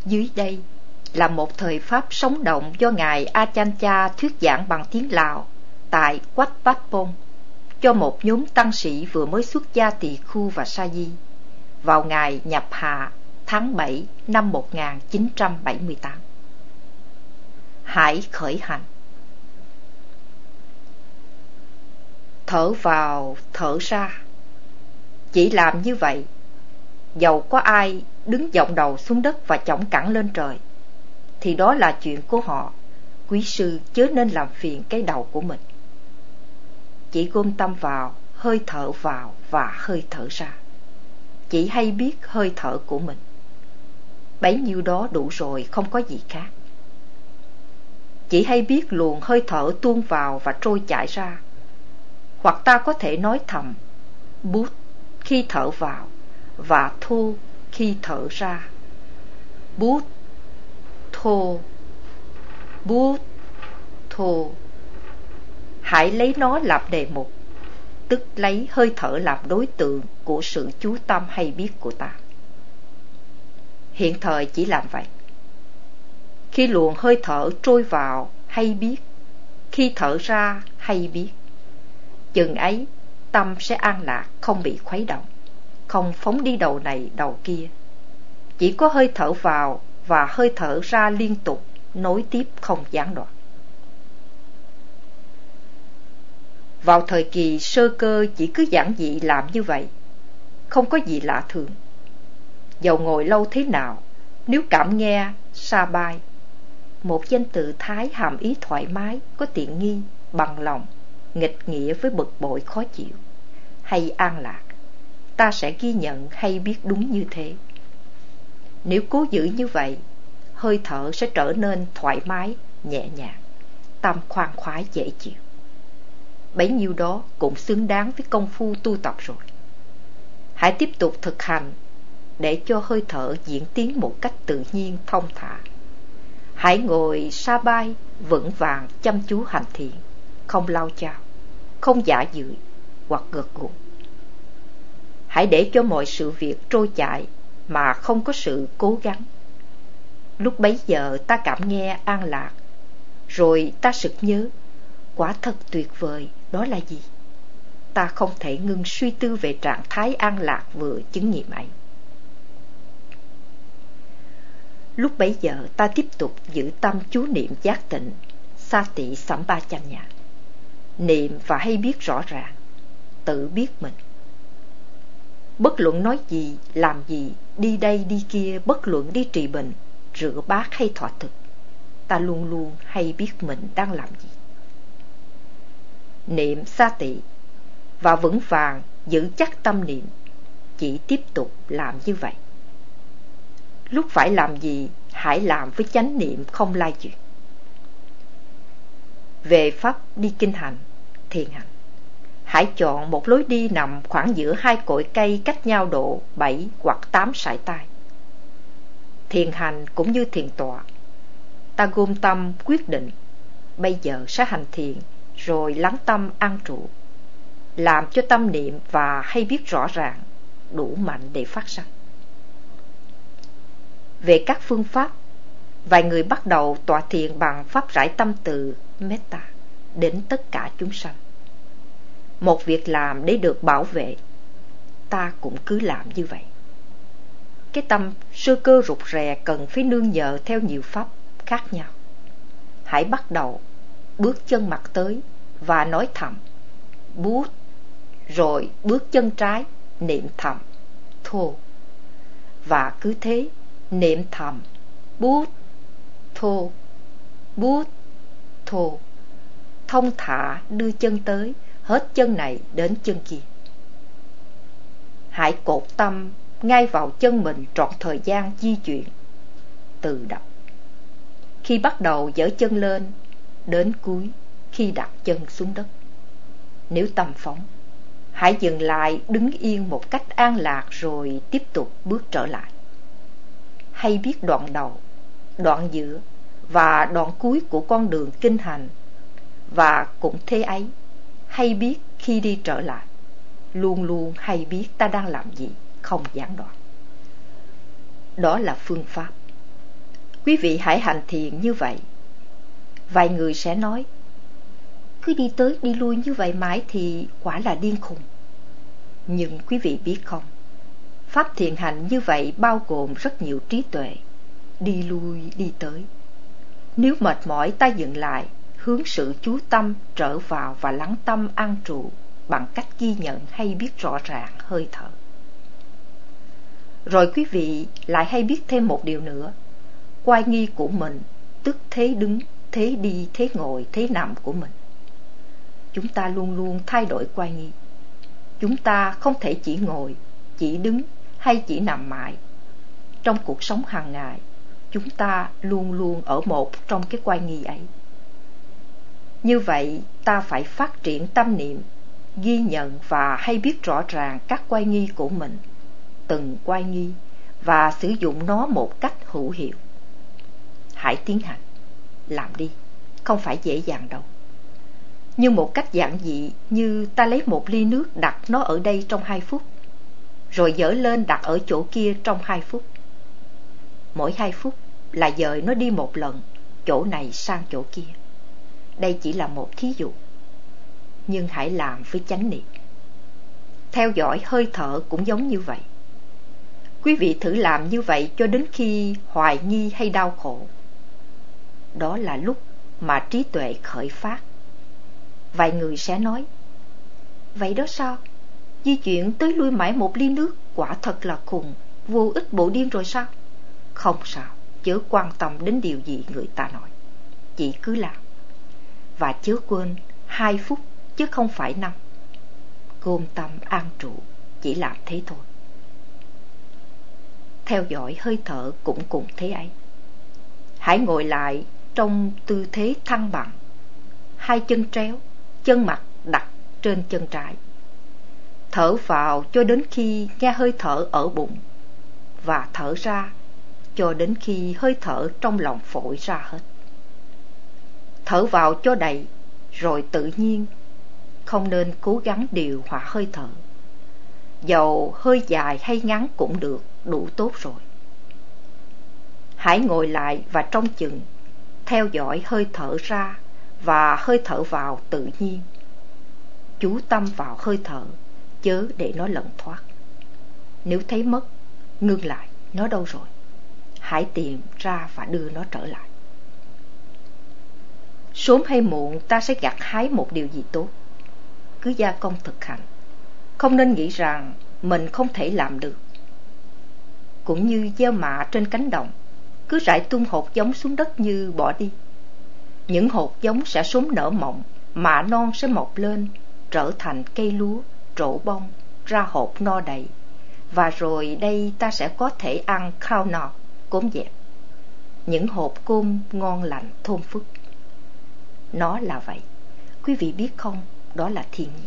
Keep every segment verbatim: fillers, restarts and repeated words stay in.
Dưới đây là một thời pháp sống động do Ngài Ajahn Chah thuyết giảng bằng tiếng Lào tại Wat Pat Pong cho một nhóm tăng sĩ vừa mới xuất gia tỳ khu và sa di vào ngày nhập hạ tháng bảy năm một nghìn chín trăm bảy mươi tám. Hãy khởi hành. Thở vào, thở ra. Chỉ làm như vậy, dầu có ai đứng vọng đầu xuống đất và chổng cẳng lên trời, thì đó là chuyện của họ. Quý sư chớ nên làm phiền cái đầu của mình. Chỉ gom tâm vào hơi thở vào và hơi thở ra. Chỉ hay biết hơi thở của mình. Bấy nhiêu đó đủ rồi, không có gì khác. Chỉ hay biết luồng hơi thở tuôn vào và trôi chảy ra. Hoặc ta có thể nói thầm bút khi thở vào và thu khi thở ra. Bút thô, bút thô. Hãy lấy nó làm đề mục, tức lấy hơi thở làm đối tượng của sự chú tâm hay biết của ta. Hiện thời chỉ làm vậy. Khi luồng hơi thở trôi vào hay biết, khi thở ra hay biết. Chừng ấy tâm sẽ an lạc, không bị khuấy động, không phóng đi đầu này đầu kia. Chỉ có hơi thở vào và hơi thở ra liên tục, nối tiếp không gián đoạn. Vào thời kỳ sơ cơ chỉ cứ giản dị làm như vậy, không có gì lạ thường. Dầu ngồi lâu thế nào, nếu cảm nghe sa bai, một danh từ Thái hàm ý thoải mái, có tiện nghi, bằng lòng, nghịch nghĩa với bực bội khó chịu, hay an lạc, ta sẽ ghi nhận hay biết đúng như thế. Nếu cố giữ như vậy, hơi thở sẽ trở nên thoải mái, nhẹ nhàng, tâm khoan khoái dễ chịu. Bấy nhiêu đó cũng xứng đáng với công phu tu tập rồi. Hãy tiếp tục thực hành để cho hơi thở diễn tiến một cách tự nhiên, thông thả. Hãy ngồi sa bai, vững vàng, chăm chú hành thiền, không lao chao, không giả dự hoặc gật gù. Hãy để cho mọi sự việc trôi chảy mà không có sự cố gắng. Lúc bấy giờ ta cảm nghe an lạc, rồi ta sực nhớ, quả thật tuyệt vời, đó là gì? Ta không thể ngưng suy tư về trạng thái an lạc vừa chứng nghiệm ấy. Lúc bấy giờ ta tiếp tục giữ tâm chú niệm giác tịnh, Sati Sampajanya. Niệm và hay biết rõ ràng, tự biết mình. Bất luận nói gì, làm gì, đi đây đi kia, bất luận đi trì bình, rửa bát hay thọ thực, ta luôn luôn hay biết mình đang làm gì. Niệm Sati và vững vàng giữ chắc tâm niệm, chỉ tiếp tục làm như vậy. Lúc phải làm gì, hãy làm với chánh niệm không lai chuyển. Về pháp đi kinh hành, thiền hành, hãy chọn một lối đi nằm khoảng giữa hai cội cây cách nhau độ bảy hoặc tám sải tay. Thiền hành cũng như thiền tọa, ta gom tâm quyết định, bây giờ sẽ hành thiền, rồi lắng tâm an trụ, làm cho tâm niệm và hay biết rõ ràng, đủ mạnh để phát sinh. Về các phương pháp, vài người bắt đầu tọa thiền bằng pháp rải tâm từ Metta đến tất cả chúng sanh. Một việc làm để được bảo vệ, ta cũng cứ làm như vậy. Cái tâm sơ cơ rụt rè cần phải nương nhờ theo nhiều pháp khác nhau. Hãy bắt đầu bước chân mặt tới và nói thầm bút, rồi bước chân trái niệm thầm thô, và cứ thế niệm thầm bút thô, bút thô, thông thả đưa chân tới, hết chân này đến chân kia. Hãy cột tâm ngay vào chân mình trọn thời gian di chuyển, từ đầu khi bắt đầu giở chân lên đến cuối khi đặt chân xuống đất. Nếu tâm phóng, hãy dừng lại đứng yên một cách an lạc, rồi tiếp tục bước trở lại. Hay biết đoạn đầu, đoạn giữa và đoạn cuối của con đường kinh hành, và cũng thế ấy, hay biết khi đi trở lại, luôn luôn hay biết ta đang làm gì, không gián đoạn. Đó là phương pháp. Quý vị hãy hành thiền như vậy. Vài người sẽ nói, cứ đi tới đi lui như vậy mãi thì quả là điên khùng. Nhưng quý vị biết không, pháp thiền hành như vậy bao gồm rất nhiều trí tuệ, đi lui đi tới. Nếu mệt mỏi ta dừng lại, hướng sự chú tâm trở vào và lắng tâm an trụ bằng cách ghi nhận hay biết rõ ràng hơi thở. Rồi quý vị lại hay biết thêm một điều nữa, oai nghi của mình, tức thế đứng, thế đi, thế ngồi, thế nằm của mình. Chúng ta luôn luôn thay đổi oai nghi. Chúng ta không thể chỉ ngồi, chỉ đứng hay chỉ nằm mãi. Trong cuộc sống hàng ngày, chúng ta luôn luôn ở một trong cái oai nghi ấy. Như vậy, ta phải phát triển tâm niệm, ghi nhận và hay biết rõ ràng các oai nghi của mình, từng oai nghi, và sử dụng nó một cách hữu hiệu. Hãy tiến hành, làm đi, không phải dễ dàng đâu. Như một cách giản dị, như ta lấy một ly nước đặt nó ở đây trong hai phút, rồi dỡ lên đặt ở chỗ kia trong hai phút. Mỗi hai phút là dời nó đi một lần, chỗ này sang chỗ kia. Đây chỉ là một thí dụ, nhưng hãy làm với chánh niệm. Theo dõi hơi thở cũng giống như vậy. Quý vị thử làm như vậy cho đến khi hoài nghi hay đau khổ. Đó là lúc mà trí tuệ khởi phát. Vài người sẽ nói, vậy đó sao? Di chuyển tới lui mãi một ly nước quả thật là khùng, vô ích bộ điên rồi sao? Không sao, chớ quan tâm đến điều gì người ta nói, chỉ cứ làm. Và chớ quên hai phút chứ không phải năm. Gom tâm an trụ, chỉ làm thế thôi. Theo dõi hơi thở cũng cùng thế ấy. Hãy ngồi lại trong tư thế thăng bằng, hai chân tréo, chân mặt đặt trên chân trái. Thở vào cho đến khi nghe hơi thở ở bụng, và thở ra cho đến khi hơi thở trong lòng phổi ra hết. Thở vào cho đầy, rồi tự nhiên, không nên cố gắng điều hòa hơi thở. Dầu hơi dài hay ngắn cũng được, đủ tốt rồi. Hãy ngồi lại và trông chừng, theo dõi hơi thở ra và hơi thở vào tự nhiên. Chú tâm vào hơi thở, chớ để nó lẩn thoát. Nếu thấy mất, ngưng lại, nó đâu rồi? Hãy tìm ra và đưa nó trở lại. Sớm hay muộn ta sẽ gặt hái một điều gì tốt. Cứ gia công thực hành, không nên nghĩ rằng mình không thể làm được. Cũng như gieo mạ trên cánh đồng, cứ rải tung hột giống xuống đất như bỏ đi. Những hột giống sẽ sớm nở mộng, mạ non sẽ mọc lên, trở thành cây lúa, trổ bông, ra hột no đầy. Và rồi đây ta sẽ có thể ăn khao nọ, cốm dẹp. Những hộp cơm ngon lành thơm phức. Nó là vậy. Quý vị biết không, đó là thiên nhiên.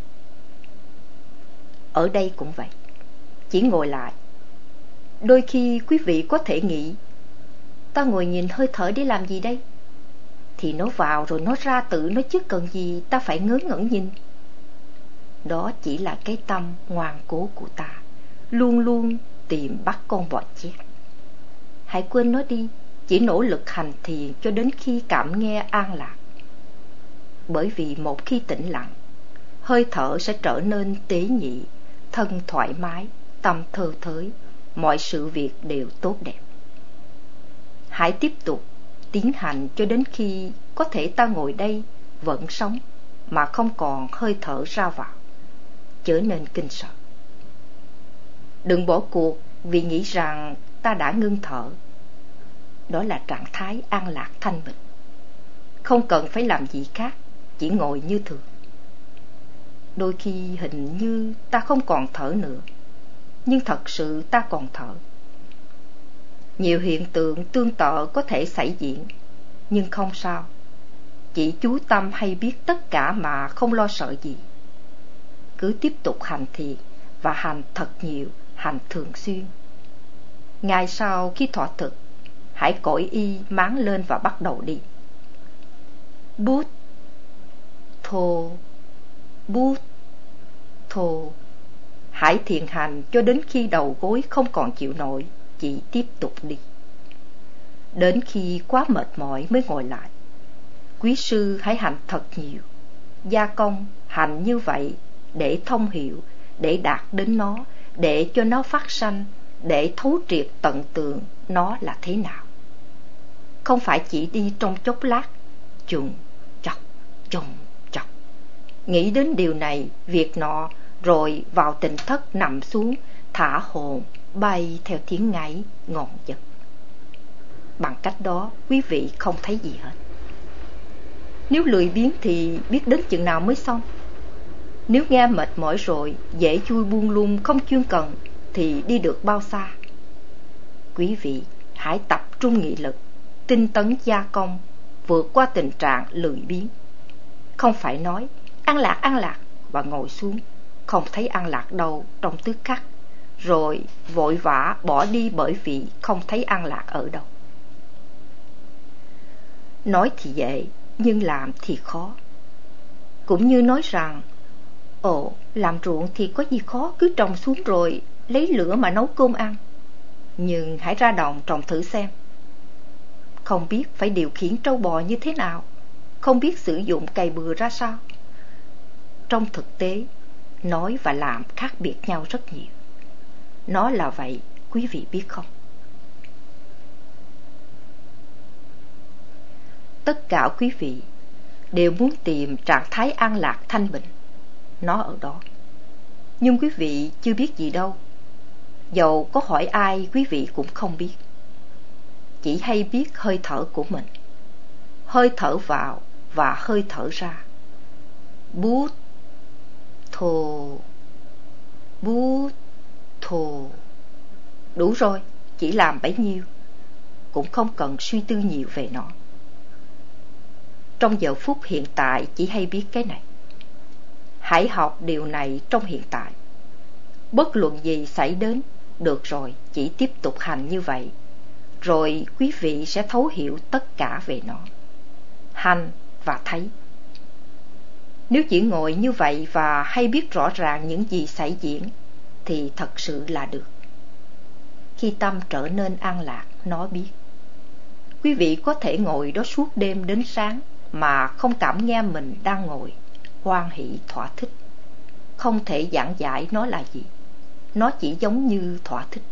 Ở đây cũng vậy. Chỉ ngồi lại. Đôi khi quý vị có thể nghĩ, ta ngồi nhìn hơi thở để làm gì đây? Thì nó vào rồi nó ra tự nó chứ cần gì ta phải ngớ ngẩn nhìn. Đó chỉ là cái tâm ngoan cố của ta, luôn luôn tìm bắt con bò chết. Hãy quên nó đi, chỉ nỗ lực hành thiền cho đến khi cảm nghe an lạc. Bởi vì một khi tĩnh lặng, hơi thở sẽ trở nên tế nhị, thân thoải mái, tâm thơ thới, mọi sự việc đều tốt đẹp. Hãy tiếp tục tiến hành cho đến khi có thể ta ngồi đây vẫn sống mà không còn hơi thở ra vào. Chớ nên kinh sợ. Đừng bỏ cuộc vì nghĩ rằng ta đã ngưng thở. Đó là trạng thái an lạc thanh bình. Không cần phải làm gì khác, chỉ ngồi như thường. Đôi khi hình như ta không còn thở nữa, nhưng thật sự ta còn thở. Nhiều hiện tượng tương tự có thể xảy diễn, nhưng không sao. Chỉ chú tâm hay biết tất cả mà không lo sợ gì. Cứ tiếp tục hành thiền và hành thật nhiều, hành thường xuyên. Ngày sau khi thọ thực, hãy cởi y máng lên và bắt đầu đi. Bút thô, bút thô. Hãy thiền hành cho đến khi đầu gối không còn chịu nổi, chỉ tiếp tục đi. Đến khi quá mệt mỏi mới ngồi lại. Quý sư hãy hành thật nhiều, gia công hành như vậy để thông hiểu, để đạt đến nó, để cho nó phát sanh, để thấu triệt tận tường nó là thế nào. Không phải chỉ đi trong chốc lát, chùng chọc, chùng chọc, nghĩ đến điều này, việc nọ, rồi vào tỉnh thất nằm xuống, thả hồn, bay theo tiếng ngáy ngon giấc. Bằng cách đó, quý vị không thấy gì hết. Nếu lười biếng thì biết đến chừng nào mới xong. Nếu nghe mệt mỏi rồi, dễ chui buông lung không chuyên cần, thì đi được bao xa. Quý vị hãy tập trung nghị lực, tinh tấn gia công, vượt qua tình trạng lười biếng. Không phải nói an lạc an lạc và ngồi xuống, không thấy an lạc đâu trong tức khắc, rồi vội vã bỏ đi bởi vì không thấy an lạc ở đâu. Nói thì dễ, nhưng làm thì khó. Cũng như nói rằng, ồ, làm ruộng thì có gì khó, cứ trồng xuống rồi lấy lửa mà nấu cơm ăn. Nhưng hãy ra đồng trồng thử xem. Không biết phải điều khiển trâu bò như thế nào, không biết sử dụng cày bừa ra sao. Trong thực tế, nói và làm khác biệt nhau rất nhiều. Nó là vậy, quý vị biết không? Tất cả quý vị đều muốn tìm trạng thái an lạc thanh bình. Nó ở đó. Nhưng quý vị chưa biết gì đâu. Dầu có hỏi ai, quý vị cũng không biết. Chỉ hay biết hơi thở của mình. Hơi thở vào và hơi thở ra. Bút thô, bút thô. Đủ rồi, chỉ làm bấy nhiêu. Cũng không cần suy tư nhiều về nó. Trong giờ phút hiện tại chỉ hay biết cái này. Hãy học điều này trong hiện tại. Bất luận gì xảy đến, được rồi, chỉ tiếp tục hành như vậy. Rồi quý vị sẽ thấu hiểu tất cả về nó. Hành và thấy. Nếu chỉ ngồi như vậy và hay biết rõ ràng những gì xảy diễn, thì thật sự là được. Khi tâm trở nên an lạc, nó biết. Quý vị có thể ngồi đó suốt đêm đến sáng mà không cảm nghe mình đang ngồi, hoan hỷ thỏa thích. Không thể giảng giải nó là gì. Nó chỉ giống như thỏa thích.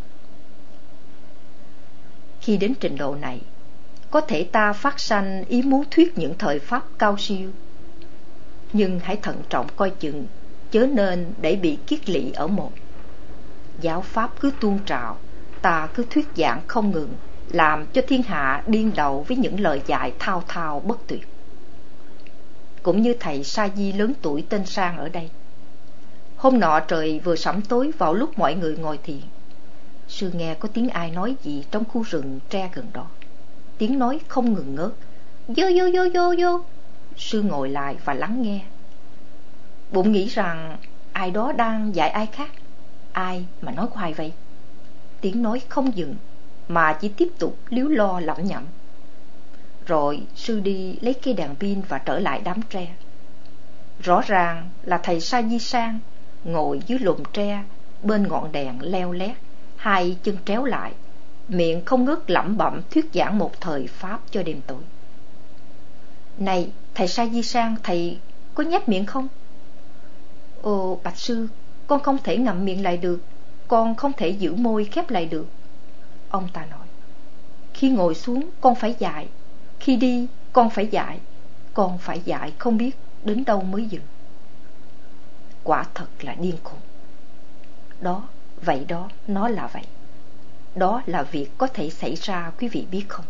Khi đến trình độ này, có thể ta phát sanh ý muốn thuyết những thời pháp cao siêu. Nhưng hãy thận trọng coi chừng, chớ nên để bị kiết lỵ ở một. Giáo pháp cứ tuôn trào, ta cứ thuyết giảng không ngừng, làm cho thiên hạ điên đầu với những lời dạy thao thao bất tuyệt. Cũng như thầy Sa Di lớn tuổi tên Sang ở đây. Hôm nọ trời vừa sẫm tối vào lúc mọi người ngồi thiền. Sư nghe có tiếng ai nói gì trong khu rừng tre gần đó. Tiếng nói không ngừng ngớt. Vô vô vô vô vô. Sư ngồi lại và lắng nghe. Bụng nghĩ rằng ai đó đang dạy ai khác. Ai mà nói hoài vậy? Tiếng nói không dừng, mà chỉ tiếp tục líu lo lẩm nhẩm. Rồi sư đi lấy cây đèn pin và trở lại đám tre. Rõ ràng là thầy Sa Di Sang ngồi dưới lùm tre, bên ngọn đèn leo lét, hai chân tréo lại, miệng không ngớt lẩm bẩm thuyết giảng một thời pháp cho đêm tối. Này thầy Sa Di Sang, thầy có nhếch miệng không? Ồ bạch sư, con không thể ngậm miệng lại được, con không thể giữ môi khép lại được. Ông ta nói, khi ngồi xuống con phải dạy, khi đi con phải dạy, con phải dạy không biết đến đâu mới dừng. Quả thật là điên khùng. Đó, vậy đó, nó là vậy. Đó là việc có thể xảy ra, quý vị biết không?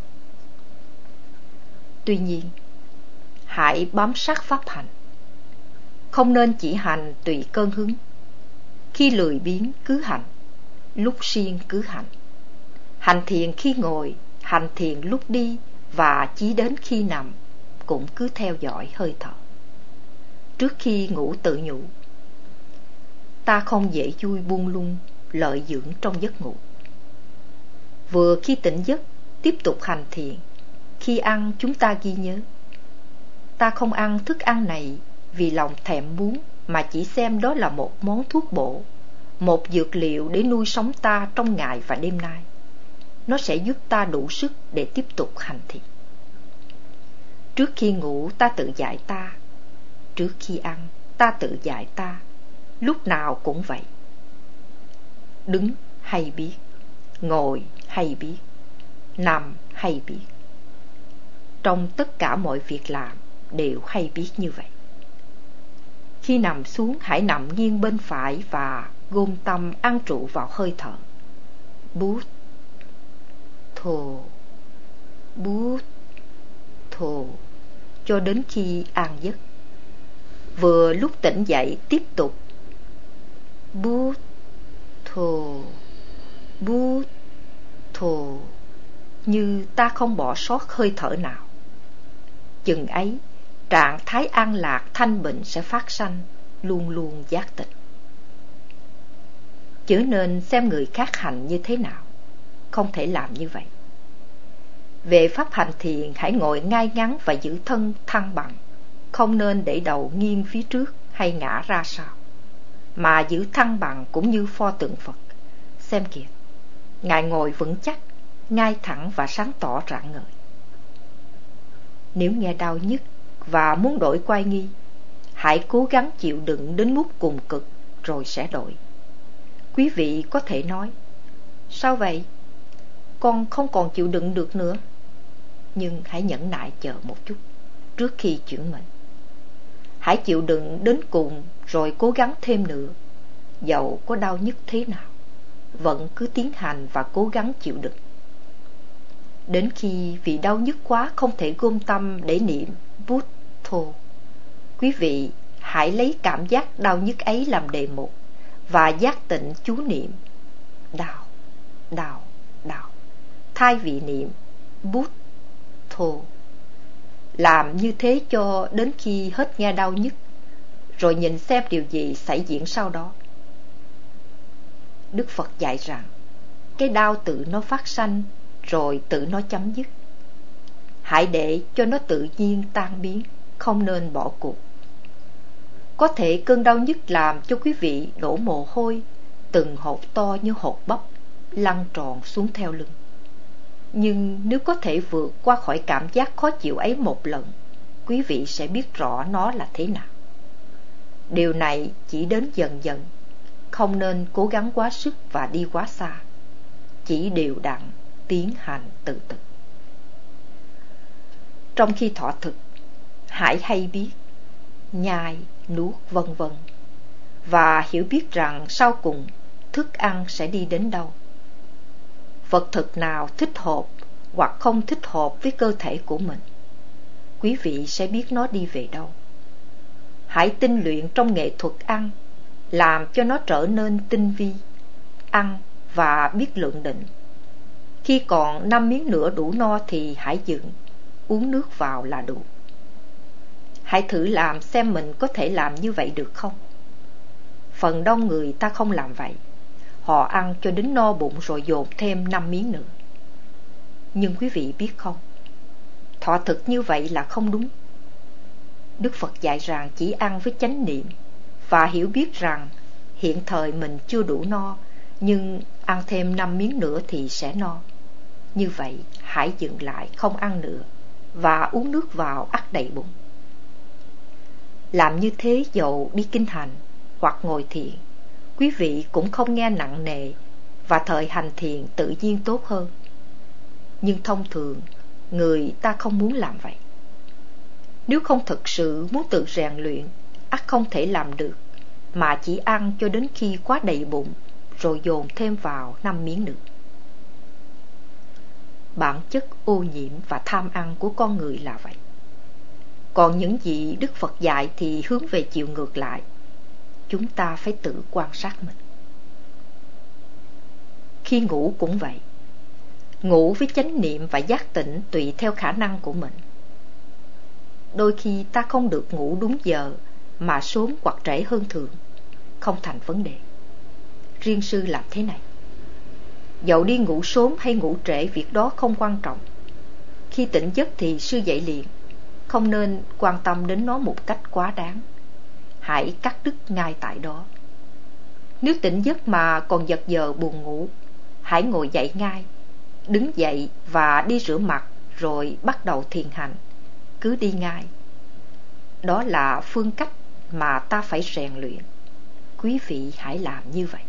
Tuy nhiên, hãy bám sát pháp hành. Không nên chỉ hành tùy cơn hứng. Khi lười biếng cứ hành, lúc siêng cứ hành. Hành thiền khi ngồi, hành thiền lúc đi, và chí đến khi nằm cũng cứ theo dõi hơi thở. Trước khi ngủ tự nhủ, ta không dễ vui buông lung, lợi dưỡng trong giấc ngủ. Vừa khi tỉnh giấc, tiếp tục hành thiền. Khi ăn chúng ta ghi nhớ, ta không ăn thức ăn này vì lòng thèm muốn, mà chỉ xem đó là một món thuốc bổ, một dược liệu để nuôi sống ta trong ngày và đêm nay. nó sẽ giúp ta đủ sức để tiếp tục hành thiền. Trước khi ngủ ta tự dạy ta, trước khi ăn ta tự dạy ta, lúc nào cũng vậy. Đứng hay biết, ngồi hay biết, nằm hay biết. Trong tất cả mọi việc làm đều hay biết như vậy. Khi nằm xuống hãy nằm nghiêng bên phải và gom tâm an trụ vào hơi thở. Bút thồ, bút thồ, cho đến khi an giấc. Vừa lúc tỉnh dậy tiếp tục bút thồ, bút thồ, như ta không bỏ sót hơi thở nào. Chừng ấy, trạng thái an lạc thanh bình sẽ phát sanh, luôn luôn giác tỉnh. Chớ nên xem người khác hành như thế nào, không thể làm như vậy. Về pháp hành thiền, hãy ngồi ngay ngắn và giữ thân thăng bằng, không nên để đầu nghiêng phía trước hay ngã ra sau, mà giữ thăng bằng cũng như pho tượng Phật. Xem kìa, Ngài ngồi vững chắc, ngay thẳng và sáng tỏ rạng ngời. Nếu nghe đau nhức và muốn đổi quay nghi, hãy cố gắng chịu đựng đến mức cùng cực rồi sẽ đổi. Quý vị có thể nói, sao vậy? Con không còn chịu đựng được nữa. Nhưng hãy nhẫn nại chờ một chút trước khi chuyển mệnh. Hãy chịu đựng đến cùng rồi cố gắng thêm nữa. Dẫu có đau nhức thế nào, vẫn cứ tiến hành và cố gắng chịu đựng. Đến khi vì đau nhức quá không thể gom tâm để niệm bút thô, quý vị hãy lấy cảm giác đau nhức ấy làm đề mục và giác tịnh chú niệm đau, đau, đau, thay vì niệm bút thô. Làm như thế cho đến khi hết nghe đau nhức, rồi nhìn xem điều gì xảy diễn sau đó. Đức Phật dạy rằng cái đau tự nó phát sanh rồi tự nó chấm dứt. Hãy để cho nó tự nhiên tan biến, không nên bỏ cuộc. Có thể cơn đau nhức làm cho quý vị đổ mồ hôi, từng hột to như hột bắp lăn tròn xuống theo lưng. Nhưng nếu có thể vượt qua khỏi cảm giác khó chịu ấy một lần, quý vị sẽ biết rõ nó là thế nào. Điều này chỉ đến dần dần, không nên cố gắng quá sức và đi quá xa. Chỉ đều đặn tiến hành từ từ. Trong khi thọ thực, hãy hay biết, nhai, nuốt vân vân, và hiểu biết rằng sau cùng thức ăn sẽ đi đến đâu. Vật thực nào thích hợp hoặc không thích hợp với cơ thể của mình, quý vị sẽ biết nó đi về đâu. Hãy tinh luyện trong nghệ thuật ăn, làm cho nó trở nên tinh vi, ăn và biết lượng định. Khi còn năm miếng nữa đủ no thì hãy dừng, uống nước vào là đủ. Hãy thử làm xem mình có thể làm như vậy được không. Phần đông người ta không làm vậy. Họ ăn cho đến no bụng rồi dồn thêm năm miếng nữa. Nhưng quý vị biết không, thọ thực như vậy là không đúng. Đức Phật dạy rằng chỉ ăn với chánh niệm và hiểu biết rằng hiện thời mình chưa đủ no, nhưng ăn thêm năm miếng nữa thì sẽ no. Như vậy hãy dừng lại không ăn nữa và uống nước vào ắt đầy bụng. Làm như thế dầu đi kinh hành hoặc ngồi thiền, quý vị cũng không nghe nặng nề và thời hành thiền tự nhiên tốt hơn. Nhưng thông thường người ta không muốn làm vậy. Nếu không thực sự muốn tự rèn luyện, ắt không thể làm được, mà chỉ ăn cho đến khi quá đầy bụng rồi dồn thêm vào năm miếng nữa. Bản chất ô nhiễm và tham ăn của con người là vậy. Còn những gì Đức Phật dạy thì hướng về chiều ngược lại. Chúng ta phải tự quan sát mình. Khi ngủ cũng vậy. Ngủ với chánh niệm và giác tỉnh tùy theo khả năng của mình. Đôi khi ta không được ngủ đúng giờ mà sớm hoặc trễ hơn thường, không thành vấn đề. Riêng sư làm thế này. Dẫu đi ngủ sớm hay ngủ trễ, việc đó không quan trọng. Khi tỉnh giấc thì sư dậy liền, không nên quan tâm đến nó một cách quá đáng. Hãy cắt đứt ngay tại đó. Nếu tỉnh giấc mà còn giật giờ buồn ngủ, hãy ngồi dậy ngay, đứng dậy và đi rửa mặt rồi bắt đầu thiền hành, cứ đi ngay. Đó là phương cách mà ta phải rèn luyện. Quý vị hãy làm như vậy.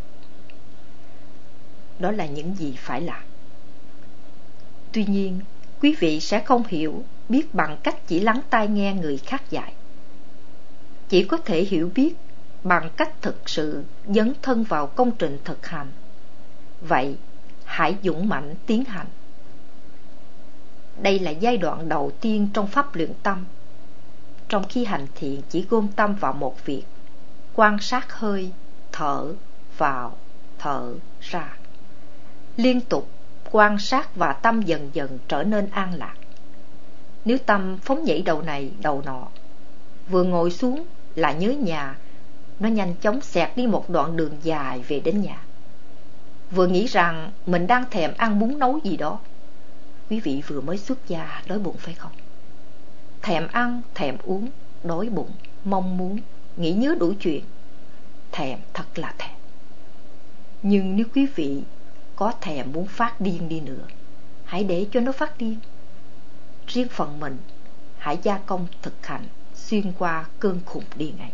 Đó là những gì phải làm. Tuy nhiên, quý vị sẽ không hiểu biết bằng cách chỉ lắng tai nghe người khác dạy. Chỉ có thể hiểu biết bằng cách thực sự dấn thân vào công trình thực hành. Vậy, hãy dũng mãnh tiến hành. Đây là giai đoạn đầu tiên trong pháp luyện tâm. Trong khi hành thiền chỉ gom tâm vào một việc, quan sát hơi, thở vào, thở ra. Liên tục quan sát và tâm dần dần trở nên an lạc. Nếu tâm phóng nhảy đầu này đầu nọ, vừa ngồi xuống là nhớ nhà, nó nhanh chóng xẹt đi một đoạn đường dài về đến nhà. Vừa nghĩ rằng mình đang thèm ăn bún nấu gì đó. Quý vị vừa mới xuất gia đói bụng phải không? Thèm ăn, thèm uống, đói bụng, mong muốn, nghĩ nhớ đủ chuyện. Thèm thật là thèm. Nhưng nếu quý vị có thèm muốn phát điên đi nữa, hãy để cho nó phát điên. Riêng phần mình, hãy gia công thực hành xuyên qua cơn khùng điên ấy.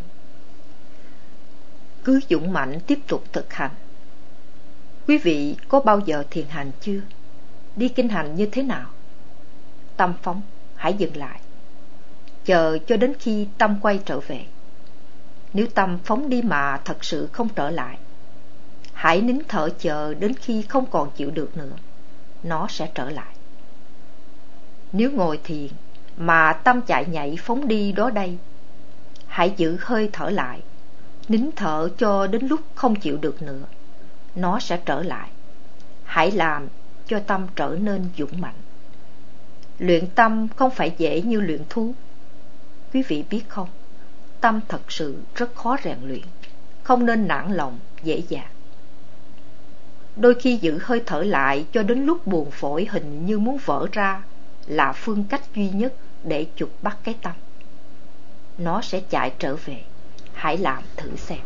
Cứ dũng mãnh tiếp tục thực hành. Quý vị có bao giờ thiền hành chưa? Đi kinh hành như thế nào? Tâm phóng, hãy dừng lại, chờ cho đến khi tâm quay trở về. Nếu tâm phóng đi mà thật sự không trở lại, hãy nín thở chờ đến khi không còn chịu được nữa, nó sẽ trở lại. Nếu ngồi thiền mà tâm chạy nhảy phóng đi đó đây, hãy giữ hơi thở lại, nín thở cho đến lúc không chịu được nữa, nó sẽ trở lại. Hãy làm cho tâm trở nên dũng mạnh. Luyện tâm không phải dễ như luyện thú. Quý vị biết không, tâm thật sự rất khó rèn luyện, không nên nản lòng dễ dàng. Đôi khi giữ hơi thở lại cho đến lúc buồng phổi hình như muốn vỡ ra là phương cách duy nhất để chụp bắt cái tâm. Nó sẽ chạy trở về. Hãy làm thử xem.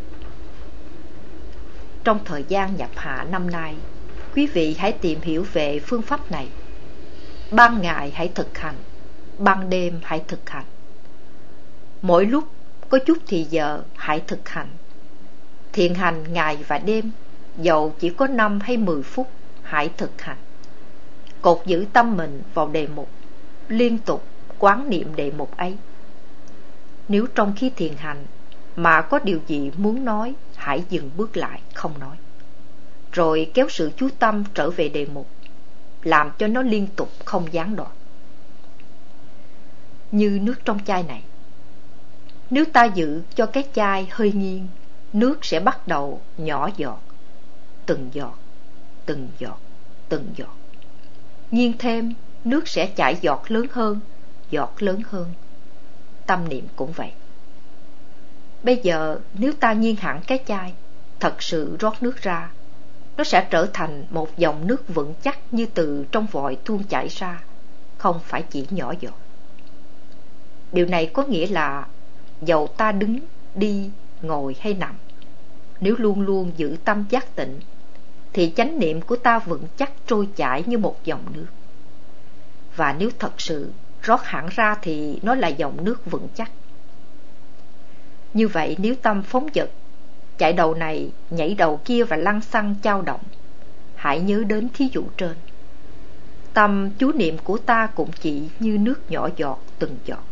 Trong thời gian nhập hạ năm nay, quý vị hãy tìm hiểu về phương pháp này. Ban ngày hãy thực hành, ban đêm hãy thực hành. Mỗi lúc có chút thì giờ hãy thực hành. Thiền hành ngày và đêm, dầu chỉ có năm hay mười phút, hãy thực hành. Cột giữ tâm mình vào đề mục, liên tục quán niệm đề mục ấy. Nếu trong khi thiền hành mà có điều gì muốn nói, hãy dừng bước lại không nói, rồi kéo sự chú tâm trở về đề mục, làm cho nó liên tục không gián đoạn. Như nước trong chai này, nếu ta giữ cho cái chai hơi nghiêng, nước sẽ bắt đầu nhỏ giọt, từng giọt, từng giọt, từng giọt. Nghiêng thêm, nước sẽ chảy giọt lớn hơn, giọt lớn hơn. Tâm niệm cũng vậy. Bây giờ nếu ta nghiêng hẳn cái chai, thật sự rót nước ra, nó sẽ trở thành một dòng nước vững chắc như từ trong vòi tuôn chảy ra, không phải chỉ nhỏ giọt. Điều này có nghĩa là dầu ta đứng, đi, ngồi hay nằm, nếu luôn luôn giữ tâm giác tịnh, thì chánh niệm của ta vững chắc trôi chảy như một dòng nước. Và nếu thật sự rót hẳn ra thì nó là dòng nước vững chắc. Như vậy nếu tâm phóng dật, chạy đầu này, nhảy đầu kia và lăng xăng chao động, hãy nhớ đến thí dụ trên. Tâm chú niệm của ta cũng chỉ như nước nhỏ giọt từng giọt.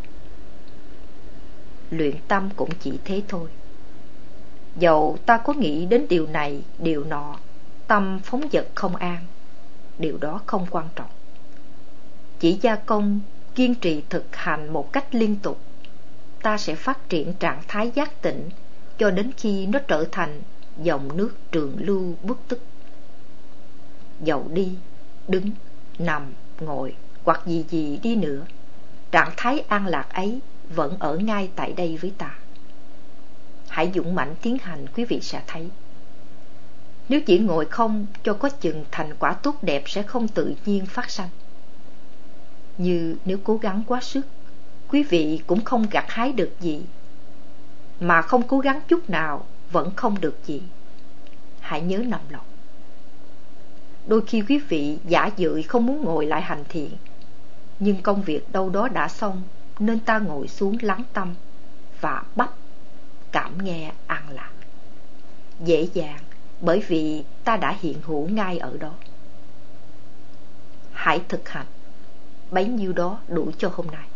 Luyện tâm cũng chỉ thế thôi. Dầu ta có nghĩ đến điều này, điều nọ, tâm phóng dật không an, điều đó không quan trọng. Chỉ gia công, kiên trì thực hành một cách liên tục, ta sẽ phát triển trạng thái giác tỉnh cho đến khi nó trở thành dòng nước trường lưu bất tức. Dầu đi, đứng, nằm, ngồi hoặc gì gì đi nữa, trạng thái an lạc ấy vẫn ở ngay tại đây với ta. Hãy dũng mãnh tiến hành, quý vị sẽ thấy. Nếu chỉ ngồi không cho có chừng thành quả tốt đẹp sẽ không tự nhiên phát sanh. Như nếu cố gắng quá sức, quý vị cũng không gặt hái được gì, mà không cố gắng chút nào vẫn không được gì. Hãy nhớ nằm lòng. Đôi khi quý vị giả dự không muốn ngồi lại hành thiện, nhưng công việc đâu đó đã xong, nên ta ngồi xuống lắng tâm và bắp cảm nghe an lạc. Dễ dàng bởi vì ta đã hiện hữu ngay ở đó. Hãy thực hành, bấy nhiêu đó đủ cho hôm nay.